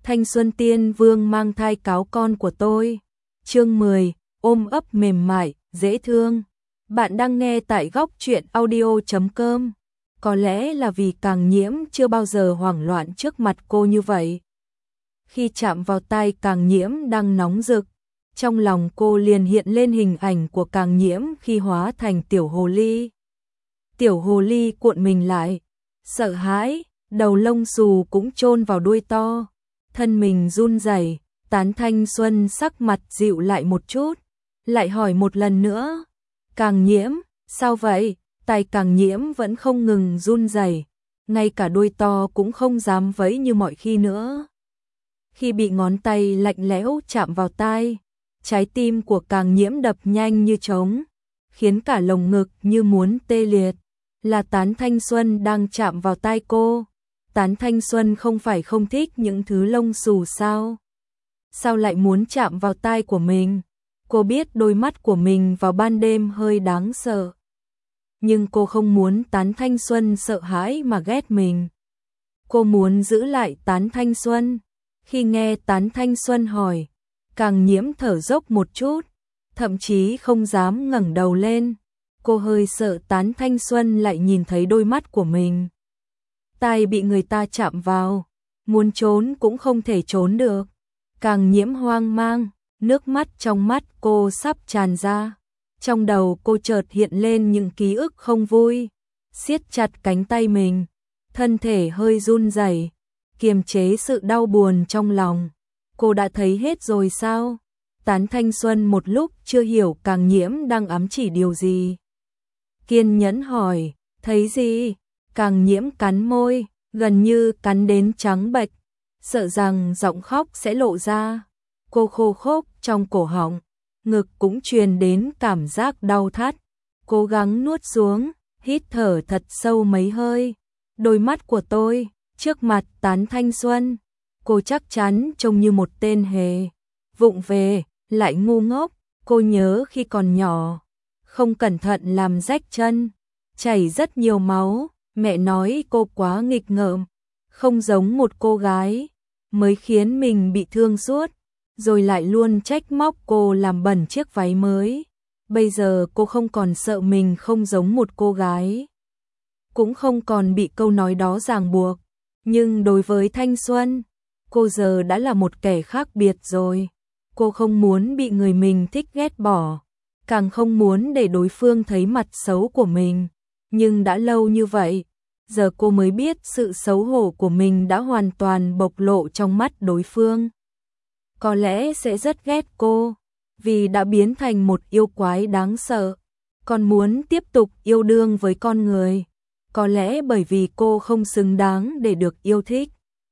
Thanh Xuân Tiên Vương mang thai cáo con của tôi. Chương 10, ôm ấp mềm mại, dễ thương. Bạn đang nghe tại góc truyện audio.com. Có lẽ là vì Càng Nhiễm chưa bao giờ hoảng loạn trước mặt cô như vậy. Khi chạm vào tay Càng Nhiễm đang nóng rực, trong lòng cô liền hiện lên hình ảnh của Càng Nhiễm khi hóa thành tiểu hồ ly. Tiểu hồ ly cuộn mình lại, sợ hãi, đầu lông xù cũng chôn vào đuôi to, thân mình run rẩy. Tán Thanh Xuân sắc mặt dịu lại một chút, lại hỏi một lần nữa, Càng Nhiễm, sao vậy? Tay Càng Nhiễm vẫn không ngừng run rẩy, ngay cả đuôi to cũng không dám vẫy như mọi khi nữa. Khi bị ngón tay lạnh lẽo chạm vào tai, trái tim của Càng Nhiễm đập nhanh như trống, khiến cả lồng ngực như muốn tê liệt. Là Tán Thanh Xuân đang chạm vào tai cô. Tán Thanh Xuân không phải không thích những thứ lông xù sao? Sao lại muốn chạm vào tai của mình? Cô biết đôi mắt của mình vào ban đêm hơi đáng sợ, nhưng cô không muốn Tán Thanh Xuân sợ hãi mà ghét mình. Cô muốn giữ lại Tán Thanh Xuân. Khi nghe Tán Thanh Xuân hỏi, Càng Nhiễm thở dốc một chút, thậm chí không dám ngẩng đầu lên. Cô hơi sợ Tán Thanh Xuân lại nhìn thấy đôi mắt của mình. Tai bị người ta chạm vào, muốn trốn cũng không thể trốn được. Càng Nhiễm hoang mang, nước mắt trong mắt cô sắp tràn ra. Trong đầu cô chợt hiện lên những ký ức không vui, siết chặt cánh tay mình, thân thể hơi run rẩy, kiềm chế sự đau buồn trong lòng. Cô đã thấy hết rồi sao? Tán Thanh Xuân một lúc chưa hiểu Càng Nhiễm đang ám chỉ điều gì. Kiên nhẫn hỏi, thấy gì? Càng Nhiễm cắn môi, gần như cắn đến trắng bệch, sợ rằng giọng khóc sẽ lộ ra. Cô khô khốc trong cổ họng, ngực cũng truyền đến cảm giác đau thắt. Cố gắng nuốt xuống, hít thở thật sâu mấy hơi. Đôi mắt của tôi, trước mặt Tán Thanh Xuân, cô chắc chắn trông như một tên hề vụng về, lại ngu ngốc. Cô nhớ khi còn nhỏ, không cẩn thận làm rách chân, chảy rất nhiều máu. Mẹ nói cô quá nghịch ngợm, không giống một cô gái, mới khiến mình bị thương suốt, rồi lại luôn trách móc cô làm bẩn chiếc váy mới. Bây giờ cô không còn sợ mình không giống một cô gái, cũng không còn bị câu nói đó ràng buộc. Nhưng đối với thanh xuân, cô giờ đã là một kẻ khác biệt rồi. Cô không muốn bị người mình thích ghét bỏ, càng không muốn để đối phương thấy mặt xấu của mình. Nhưng đã lâu như vậy, giờ cô mới biết sự xấu hổ của mình đã hoàn toàn bộc lộ trong mắt đối phương. Có lẽ sẽ rất ghét cô, vì đã biến thành một yêu quái đáng sợ, còn muốn tiếp tục yêu đương với con người. Có lẽ bởi vì cô không xứng đáng để được yêu thích,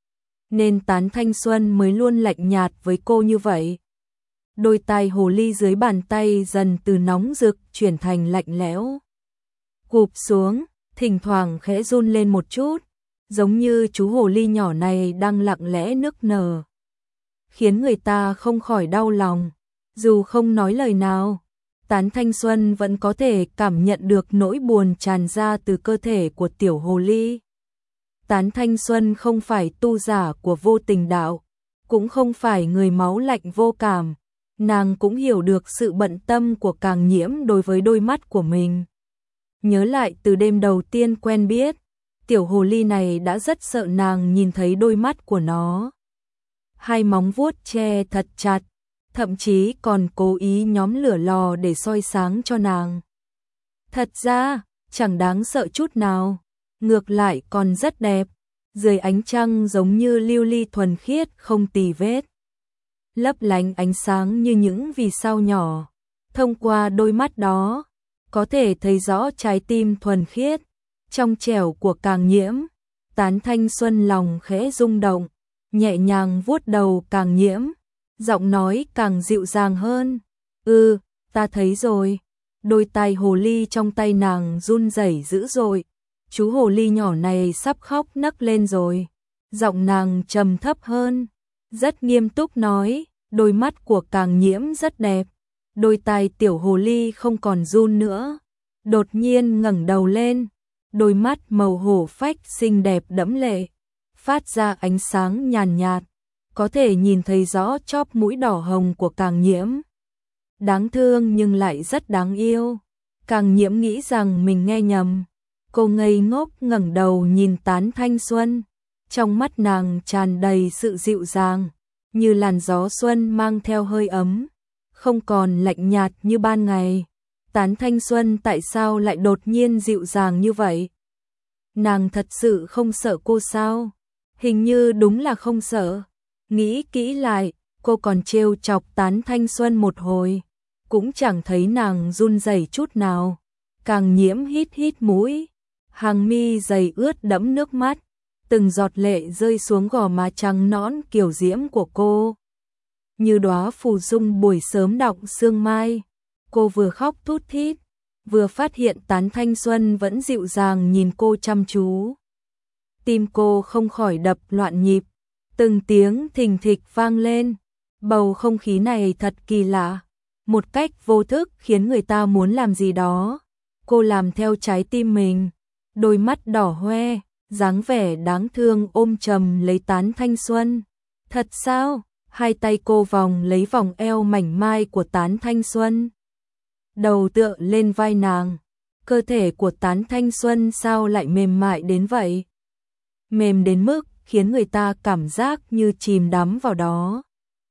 nên Tán Thanh Xuân mới luôn lạnh nhạt với cô như vậy. Đôi tai hồ ly dưới bàn tay dần từ nóng rực chuyển thành lạnh lẽo, gục xuống, thỉnh thoảng khẽ run lên một chút, giống như chú hồ ly nhỏ này đang lặng lẽ nức nở, khiến người ta không khỏi đau lòng. Dù không nói lời nào, Tán Thanh Xuân vẫn có thể cảm nhận được nỗi buồn tràn ra từ cơ thể của tiểu hồ ly. Tán Thanh Xuân không phải tu giả của vô tình đạo, cũng không phải người máu lạnh vô cảm. Nàng cũng hiểu được sự bận tâm của Càng Nhiễm đối với đôi mắt của mình. Nhớ lại từ đêm đầu tiên quen biết, tiểu hồ ly này đã rất sợ nàng nhìn thấy đôi mắt của nó. Hai móng vuốt che thật chặt, thậm chí còn cố ý nhóm lửa lò để soi sáng cho nàng. Thật ra, chẳng đáng sợ chút nào, ngược lại còn rất đẹp, dưới ánh trăng giống như lưu ly thuần khiết không tì vết, lấp lánh ánh sáng như những vì sao nhỏ. Thông qua đôi mắt đó, có thể thấy rõ trái tim thuần khiết, trong trẻo của Càng Nhiễm. Tán Thanh Xuân lòng khẽ rung động, nhẹ nhàng vuốt đầu Càng Nhiễm, giọng nói càng dịu dàng hơn. Ta thấy rồi. Đôi tai hồ ly trong tay nàng run rẩy dữ dội. Chú hồ ly nhỏ này sắp khóc nấc lên rồi. Giọng nàng trầm thấp hơn, rất nghiêm túc nói, đôi mắt của Càng Nhiễm rất đẹp. Đôi tai tiểu hồ ly không còn run nữa, đột nhiên ngẩng đầu lên, đôi mắt màu hổ phách xinh đẹp đẫm lệ, phát ra ánh sáng nhàn nhạt, có thể nhìn thấy rõ chóp mũi đỏ hồng của Càng Nhiễm. Đáng thương nhưng lại rất đáng yêu. Càng Nhiễm nghĩ rằng mình nghe nhầm. Cô ngây ngốc ngẩng đầu nhìn Tán Thanh Xuân. Trong mắt nàng tràn đầy sự dịu dàng, như làn gió xuân mang theo hơi ấm, không còn lạnh nhạt như ban ngày. Tán Thanh Xuân tại sao lại đột nhiên dịu dàng như vậy? Nàng thật sự không sợ cô sao? Hình như đúng là không sợ. Nghĩ kỹ lại, cô còn trêu chọc Tán Thanh Xuân một hồi, cũng chẳng thấy nàng run rẩy chút nào. Càng Nhiễm hít hít mũi, hàng mi dày ướt đẫm nước mắt, từng giọt lệ rơi xuống gò má trắng nõn kiều diễm của cô. Như đóa phù dung buổi sớm đọng sương mai, cô vừa khóc thút thít, vừa phát hiện Tán Thanh Xuân vẫn dịu dàng nhìn cô chăm chú. Tim cô không khỏi đập loạn nhịp, từng tiếng thình thịch vang lên. Bầu không khí này thật kỳ lạ, một cách vô thức khiến người ta muốn làm gì đó. Cô làm theo trái tim mình, đôi mắt đỏ hoe, dáng vẻ đáng thương ôm chầm lấy Tán Thanh Xuân. Thật sao? Hai tay cô vòng lấy vòng eo mảnh mai của Tán Thanh Xuân, đầu tựa lên vai nàng. Cơ thể của Tán Thanh Xuân sao lại mềm mại đến vậy? Mềm đến mức khiến người ta cảm giác như chìm đắm vào đó,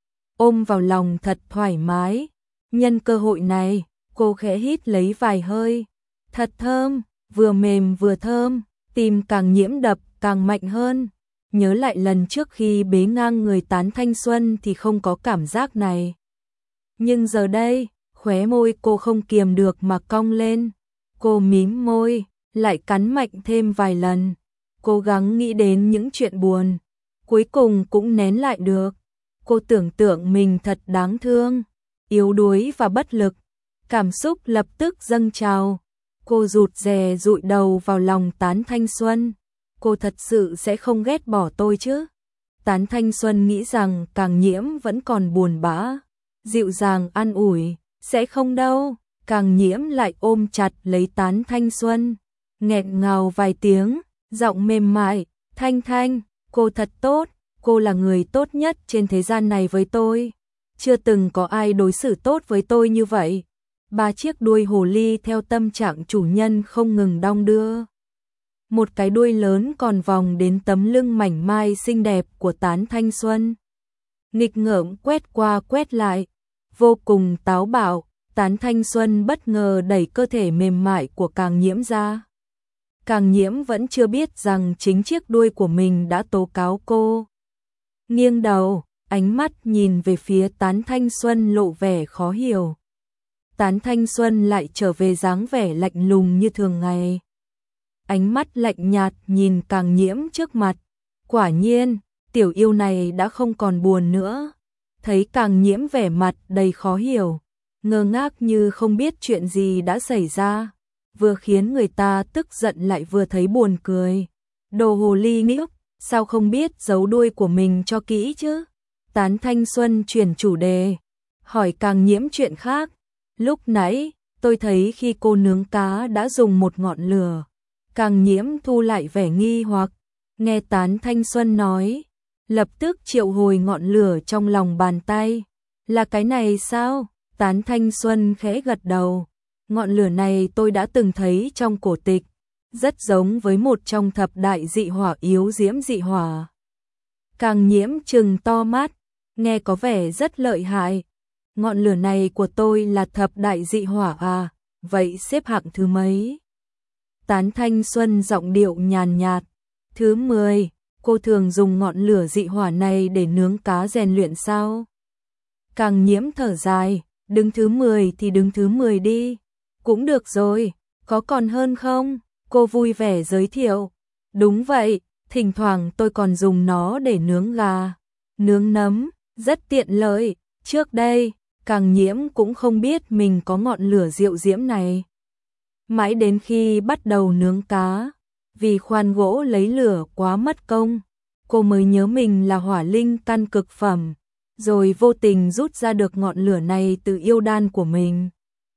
ôm vào lòng thật thoải mái. Nhân cơ hội này, cô khẽ hít lấy vài hơi. Thật thơm, vừa mềm vừa thơm. Tim Càng Nhiễm đập càng mạnh hơn. Nhớ lại lần trước khi bế ngang người Tán Thanh Xuân thì không có cảm giác này. Nhưng giờ đây, khóe môi cô không kiềm được mà cong lên. Cô mím môi, lại cắn mạnh thêm vài lần, cố gắng nghĩ đến những chuyện buồn, cuối cùng cũng nén lại được. Cô tưởng tượng mình thật đáng thương, yếu đuối và bất lực. Cảm xúc lập tức dâng trào. Cô rụt rè dụi đầu vào lòng Tán Thanh Xuân. Cô thật sự sẽ không ghét bỏ tôi chứ? Tán Thanh Xuân nghĩ rằng Càng Nhiễm vẫn còn buồn bã, dịu dàng an ủi, sẽ không đâu. Càng Nhiễm lại ôm chặt lấy Tán Thanh Xuân, nghẹn ngào vài tiếng, giọng mềm mại, Thanh Thanh, cô thật tốt, cô là người tốt nhất trên thế gian này với tôi. Chưa từng có ai đối xử tốt với tôi như vậy. Ba chiếc đuôi hồ ly theo tâm trạng chủ nhân không ngừng đong đưa. Một cái đuôi lớn còn vòng đến tấm lưng mảnh mai xinh đẹp của Tán Thanh Xuân. Nghịch ngợm quét qua quét lại, vô cùng táo bạo. Tán Thanh Xuân bất ngờ đẩy cơ thể mềm mại của Càng Nhiễm ra. Càng Nhiễm vẫn chưa biết rằng chính chiếc đuôi của mình đã tố cáo cô. Nghiêng đầu, ánh mắt nhìn về phía Tán Thanh Xuân lộ vẻ khó hiểu. Tán Thanh Xuân lại trở về dáng vẻ lạnh lùng như thường ngày. Ánh mắt lạnh nhạt nhìn Càng Nhiễm trước mặt. Quả nhiên, tiểu yêu này đã không còn buồn nữa. Thấy Càng Nhiễm vẻ mặt đầy khó hiểu, ngơ ngác như không biết chuyện gì đã xảy ra, vừa khiến người ta tức giận lại vừa thấy buồn cười. Đồ hồ ly ngốc, sao không biết giấu đuôi của mình cho kỹ chứ? Tán Thanh Xuân chuyển chủ đề, hỏi Càng Nhiễm chuyện khác. Lúc nãy, tôi thấy khi cô nướng cá đã dùng một ngọn lửa. Càng Nhiễm thu lại vẻ nghi hoặc, nghe Tán Thanh Xuân nói, lập tức triệu hồi ngọn lửa trong lòng bàn tay. Là cái này sao? Tán Thanh Xuân khẽ gật đầu. Ngọn lửa này tôi đã từng thấy trong cổ tịch, rất giống với một trong thập đại dị hỏa yếu diễm dị hỏa. Càng Nhiễm trừng to mắt, nghe có vẻ rất lợi hại. Ngọn lửa này của tôi là thập đại dị hỏa à, vậy xếp hạng thứ mấy? Tán Thanh Xuân giọng điệu nhàn nhạt, thứ 10, cô thường dùng ngọn lửa dị hỏa này để nướng cá rèn luyện sao? Càng Nhiễm thở dài, đứng thứ 10 thì đứng thứ 10 đi. Cũng được rồi, có còn hơn không? Cô vui vẻ giới thiệu. Đúng vậy, thỉnh thoảng tôi còn dùng nó để nướng gà, nướng nấm, rất tiện lợi. Trước đây, Càng Nhiễm cũng không biết mình có ngọn lửa diệu diễm này. Mãi đến khi bắt đầu nướng cá, vì khoan gỗ lấy lửa quá mất công, cô mới nhớ mình là hỏa linh căn cực phẩm, rồi vô tình rút ra được ngọn lửa này từ yêu đan của mình.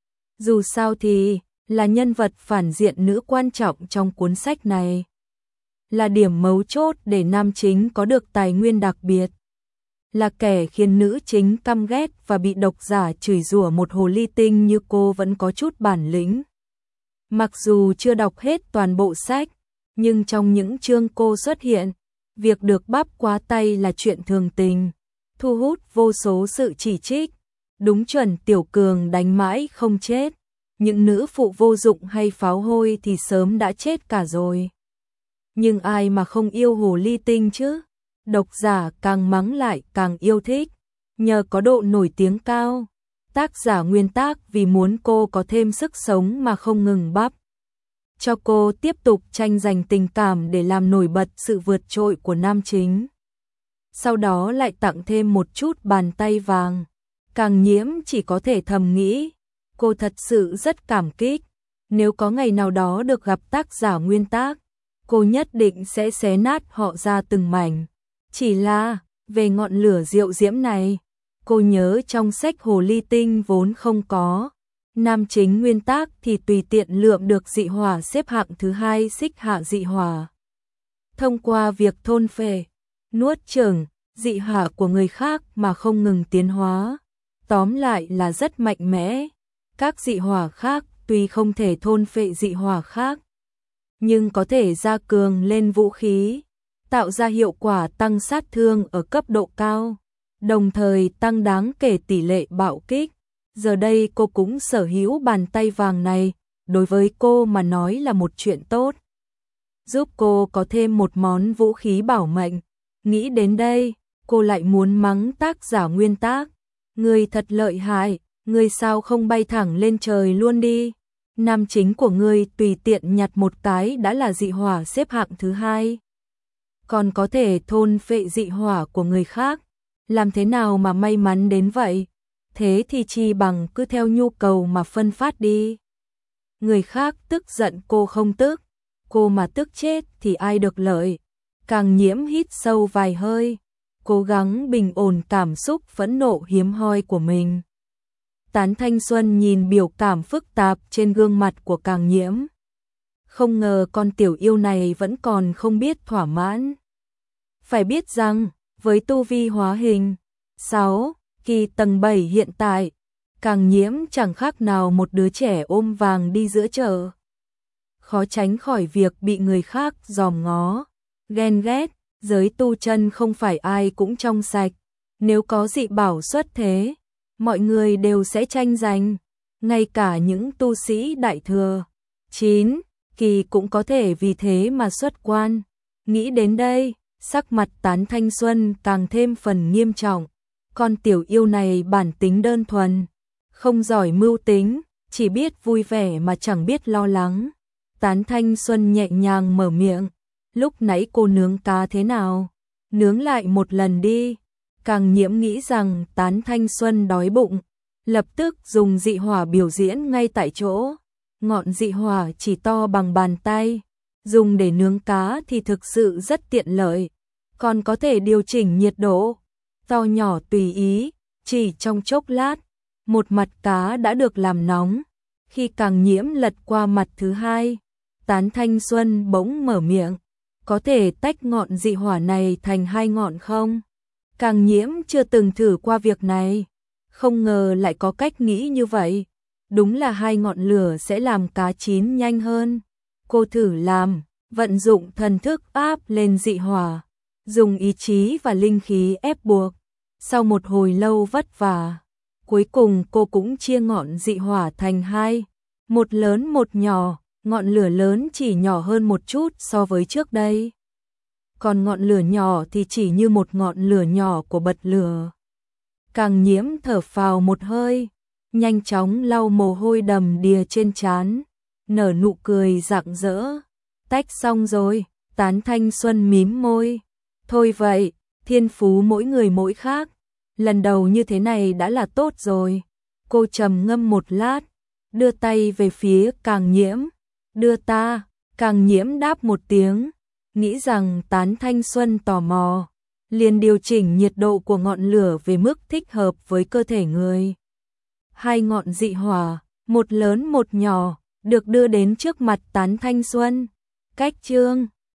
Dù sao thì, là nhân vật phản diện nữ quan trọng trong cuốn sách này. Là điểm mấu chốt để nam chính có được tài nguyên đặc biệt. là kẻ khiến nữ chính căm ghét và bị độc giả chửi rủa, một hồ ly tinh như cô vẫn có chút bản lĩnh. Mặc dù chưa đọc hết toàn bộ sách, nhưng trong những chương cô xuất hiện, việc được bắp quá tay là chuyện thường tình, thu hút vô số sự chỉ trích. Đúng chuẩn tiểu cường đánh mãi không chết, những nữ phụ vô dụng hay pháo hôi thì sớm đã chết cả rồi. Nhưng ai mà không yêu hồ ly tinh chứ? Độc giả càng mắng lại càng yêu thích, nhờ có độ nổi tiếng cao. Tác giả nguyên tác vì muốn cô có thêm sức sống mà không ngừng bắp cho cô tiếp tục tranh giành tình cảm để làm nổi bật sự vượt trội của nam chính. Sau đó lại tặng thêm một chút bàn tay vàng. Càng Nhiễm chỉ có thể thầm nghĩ, cô thật sự rất cảm kích. Nếu có ngày nào đó được gặp tác giả nguyên tác, cô nhất định sẽ xé nát họ ra từng mảnh. Chỉ là, về ngọn lửa diệu diễm này, cô nhớ trong sách Hồ Ly Tinh vốn không có. Nam chính nguyên tác thì tùy tiện lượm được dị hỏa xếp hạng thứ 2 xích hạ dị hỏa. Thông qua việc thôn phệ, nuốt chửng dị hỏa của người khác mà không ngừng tiến hóa. Tóm lại là rất mạnh mẽ. Các dị hỏa khác tuy không thể thôn phệ dị hỏa khác, nhưng có thể gia cường lên vũ khí, tạo ra hiệu quả tăng sát thương ở cấp độ cao, đồng thời tăng đáng kể tỷ lệ bạo kích. Giờ đây cô cũng sở hữu bàn tay vàng này, đối với cô mà nói là một chuyện tốt. Giúp cô có thêm một món vũ khí bảo mệnh. Nghĩ đến đây, cô lại muốn mắng tác giả nguyên tác. Người thật lợi hại, người sao không bay thẳng lên trời luôn đi. Nam chính của người tùy tiện nhặt một cái đã là dị hỏa xếp hạng thứ 2. Còn có thể thôn phệ dị hỏa của người khác. Làm thế nào mà may mắn đến vậy? Thế thì chi bằng cứ theo nhu cầu mà phân phát đi. Người khác tức giận cô không tức, cô mà tức chết thì ai được lợi. Càng Nhiễm hít sâu vài hơi, cố gắng bình ổn cảm xúc phẫn nộ hiếm hoi của mình. Tán Thanh Xuân nhìn biểu cảm phức tạp trên gương mặt của Càng Nhiễm. Không ngờ con tiểu yêu này vẫn còn không biết thỏa mãn. Phải biết rằng, với tu vi hóa hình 6 kỳ tầng 7 hiện tại, Càng Nhiễm chẳng khác nào một đứa trẻ ôm vàng đi giữa chợ. Khó tránh khỏi việc bị người khác dòm ngó, ghen ghét. Giới tu chân không phải ai cũng trong sạch. Nếu có dị bảo xuất thế, mọi người đều sẽ tranh giành. Ngay cả những tu sĩ đại thừa 9 kỳ cũng có thể vì thế mà xuất quan. Nghĩ đến đây, sắc mặt Tán Thanh Xuân càng thêm phần nghiêm trọng. Con tiểu yêu này bản tính đơn thuần, không giỏi mưu tính, chỉ biết vui vẻ mà chẳng biết lo lắng. Tán Thanh Xuân nhẹ nhàng mở miệng. Lúc nãy cô nướng cá thế nào? Nướng lại một lần đi. Càng Nhiễm nghĩ rằng Tán Thanh Xuân đói bụng, lập tức dùng dị hỏa biểu diễn ngay tại chỗ. Ngọn dị hỏa chỉ to bằng bàn tay, dùng để nướng cá thì thực sự rất tiện lợi, còn có thể điều chỉnh nhiệt độ, to nhỏ tùy ý, chỉ trong chốc lát, một mặt cá đã được làm nóng. Khi Càng Nhiễm lật qua mặt thứ 2, Tán Thanh Xuân bỗng mở miệng. Có thể tách ngọn dị hỏa này thành 2 ngọn không? Càng Nhiễm chưa từng thử qua việc này, không ngờ lại có cách nghĩ như vậy. Đúng là 2 ngọn lửa sẽ làm cá chín nhanh hơn. Cô thử làm, vận dụng thần thức áp lên dị hỏa, dùng ý chí và linh khí ép buộc. Sau một hồi lâu vất vả, cuối cùng cô cũng chia ngọn dị hỏa thành 2, một lớn một nhỏ. Ngọn lửa lớn chỉ nhỏ hơn một chút so với trước đây, còn ngọn lửa nhỏ thì chỉ như một ngọn lửa nhỏ của bật lửa. Càng Nhiễm thở phào một hơi, nhanh chóng lau mồ hôi đầm đìa trên trán, nở nụ cười rạng rỡ. Tách xong rồi, Tán Thanh Xuân mím môi. Thôi vậy, thiên phú mỗi người mỗi khác, lần đầu như thế này đã là tốt rồi. Cô trầm ngâm một lát, đưa tay về phía Càng Nhiễm. Đưa ta. Càng Nhiễm đáp một tiếng, nghĩ rằng Tán Thanh Xuân tò mò, liền điều chỉnh nhiệt độ của ngọn lửa về mức thích hợp với cơ thể người. 2 ngọn dị hỏa, một lớn một nhỏ, được đưa đến trước mặt Tán Thanh Xuân. Cách chương